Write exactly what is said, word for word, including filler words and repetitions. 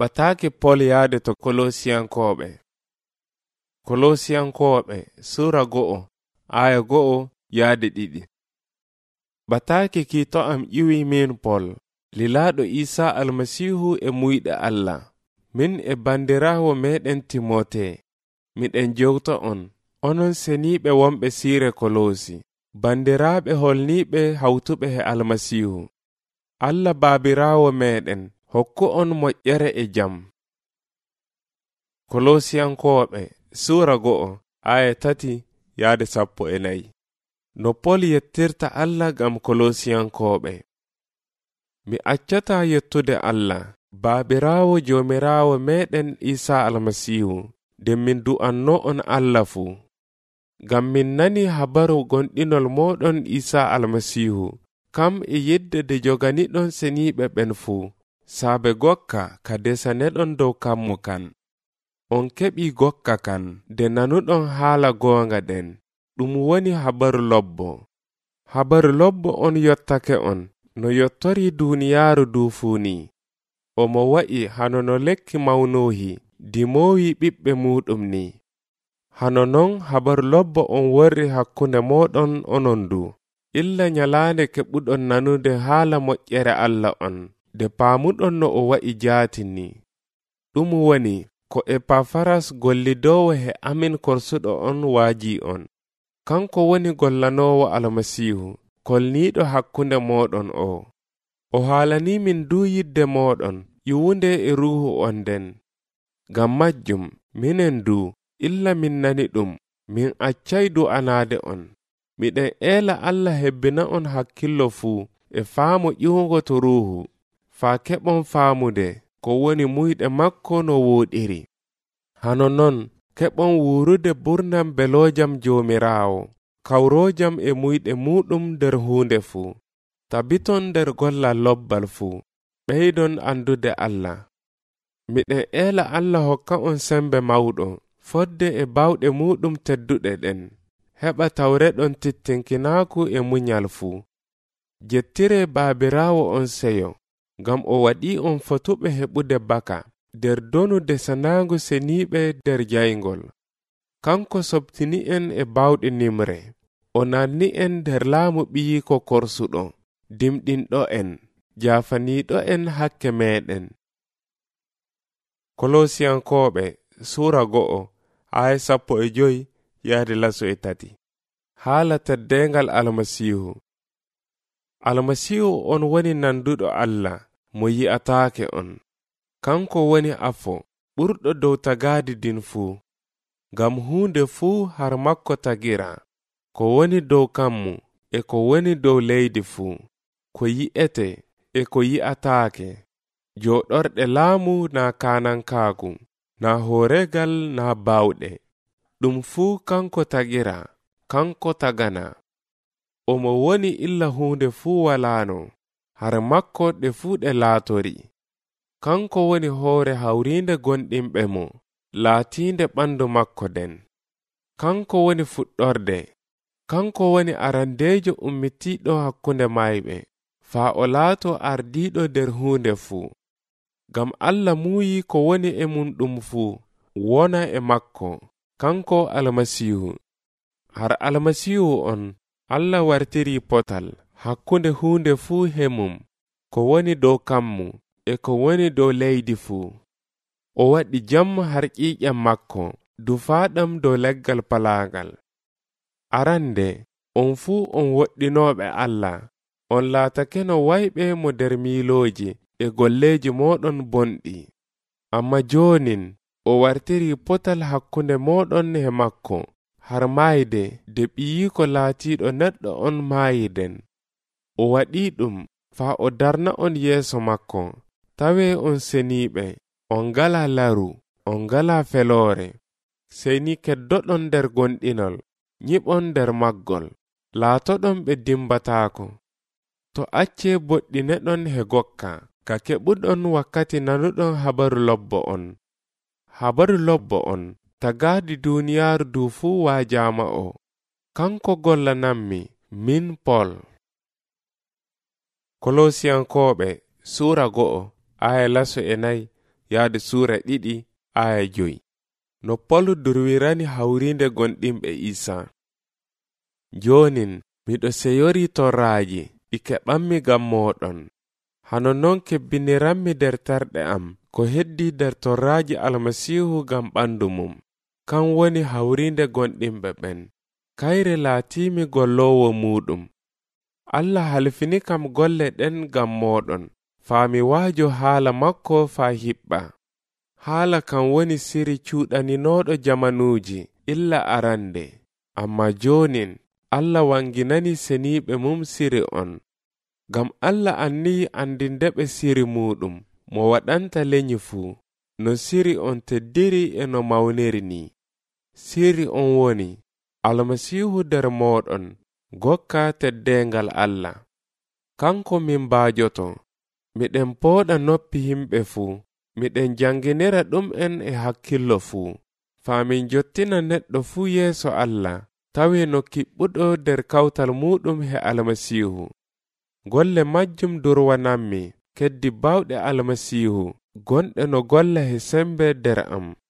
Bataki Pol yaade to Kolosiyankoɓe. Kolosiyankoɓe sura go'o aya go'o yaade ɗiɗi. Bataki kito am iwi min Pol lilaɗo Isa almasihu e muyɗe Allah min e bandirawo meɗen Timote miɗen jewta on onon seniɓe wonɓe sire Kolosi bandiraɓe holniɓe hawtuɓe he almasihu. Allah babirawo meɗen hokku on moƴƴere e jam. Kolosiyankoɓe sura go'o aya tati yaade sappo e nayi. No Pol yettirta Allah gam Kolosiyankoɓe. Mi accata yettude Allah babirawo jomirawo meɗen Isa almasihu de min du'anno on Allah fu. Gam min nani habaru gonɗinol moɗon Isa almasihu kam e yidde de joganiɗon seniɓe ɓen fu saabe gokka ka desaneɗon dow kammu kan. On keɓi gokka kan de nanuɗon haala goonga den ɗum woni habaru lobbo. Habaru lobbo on yottake on no yottori duniyaaru duufuni. Omo wa'i hano no lekki mawnohi dimowi ɓiɓɓe muɗum ni. Hano non habaru lobbo on worri hakkunde moɗon onon du. Illa nyalaande keɓuɗon nanude haala moƴƴere Allah on de paamuɗon no o wa'i jaatini. Ɗum woni ko Epafaras gollidowo he amin korsuɗo on waaji on. Kanko woni gollanowo almasihu kolniɗo hakkunde moɗon o. O haalani min du yidde moɗon yiwunde e ruhu on den. Gam majjum minen du illa min nani ɗum min accay du'anade on. Miɗen eela Allah hebbina on hakkillo fu e faamu ƴiwugo to ruhu faa keɓon faamude ko woni muyɗe makko no woɗiri. Hano non keɓon wurude burnam belojam jomirawo kawrojam e muyɗe muɗum nder hunde fu. Tabiton nder gollal lobbal fu ɓeydon andude Allah. Miɗen eela Allah hokka on sembe mawɗo fodde e bawɗe muɗum tedduɗe ɗen heɓa tawreɗon tittinkinaku e munyal fu. Jettire babirawo on seyo gam o waɗi on fotuɓe heɓude baka der donu desanagu seniɓe der jaygol. Kanko sobtini en e bawɗe nimre o nanni en der laamu ɓiyi ko korsuɗo dimɗinɗo en jafaniɗo en hakke meɗen. Kolosiyankoɓe sura go'o aya sappo e joyi yaade laso e tati. Haala teddengal almasihu. Almasihu on woni nanduɗo Allah mo yi'ataake on. Kanko woni afo ɓurɗo dow tagaadi din fu. Gam hunde fuu har makko tagira ko woni dow kammu e ko woni dow leydi fuu, ko yi'ete e ko yi'ataake, joɗorɗe laamu na kanankaagu na hooregal na bawɗe. Ɗum fuu kanko tagira, kanko tagana. Omo woni illa hunde fuu walano har makko ɗe fuu ɗe laatori. Kanko woni hoore hawrinde gonɗinɓe mo laatinde ɓandu makko den. Kanko woni fuɗɗorde, kanko woni arandejo ummitiɗo hakkunde mayɓe faa o laato ardiɗo der hunde fuu. Gam Allah muuyi ko woni e mum ɗum fuu wona e makko, kanko almasihu. Har almasihu on Allah wartiri potal hakkunde hunde fuu hemum ko woni dow kammu e ko woni dow leydi fuu. O waɗi jam har ƴiƴam makko dufaɗam dow leggal palagal. Arande on fuu on woɗɗinoɓe Allah on laatake no wayɓe mo der miiloji e golleji moɗon bonɗi. Amma jonin o wartiri potal hakkunde moɗon he makko har maayde de ɓiyiko laatiɗo neɗɗo on maayiden. O waɗi ɗum faa o darna on yeeso makko tawe on seniɓe on ngala laru on ngala feloore seni keddoɗon der gonɗinol nyiɓon der maggol laatoɗon ɓe dimbataako. To acce boɗɗineɗon he gokka ka keɓuɗon wakkati nanuɗon habaru lobbo on. Habaru lobbo on tagaadi duniyaaru du fuu waajama o. Kanko gollanammi min Pol. Kolosiyankoɓe sura go'o aya laso e nayi yaade suura ɗiɗi aya joyi. No Polu durwirani hawrinde gonɗimɓe Isa. Jonin miɗo seyori torraaji ɗi keɓanmi ngam moɗon. Hano non kebbiniranmi nder terɗe am ko heddi nder torraaji Almasiihu ngam ɓandu mum. Kan woni hawrinde gonɗimɓe ɓen. Kayre laatimi gollowo muɗum. Allah halfini kam golle ɗen ngam moɗon. Faami waajo haala makko faa hiɓɓa. Haala kan woni siri cuuɗaninoɗo jamanuuji illa arande. Amma jonin Allah wanginani seniiɓe mum siri on. Gam Allah anniyi andindeɓe siri muɗum mo waɗanta lenyi fuu, no siri on teddiri e no mawniri ni. Siri on woni Almasiihu nder moɗon gokka teddengal Allah. Kanko min baajoto, miɗen pooɗa noppi himɓe fuu, miɗen janginira ɗum en e hakkillo fuu, faamin jottina neɗɗo fuu yeeso Allah, tawi no kiɓɓuɗo nder kawtal muɗum he Almasiihu. Golle majjum durwanammi keddi bawɗe Almasiihu gonɗe no golla he sembe nder am.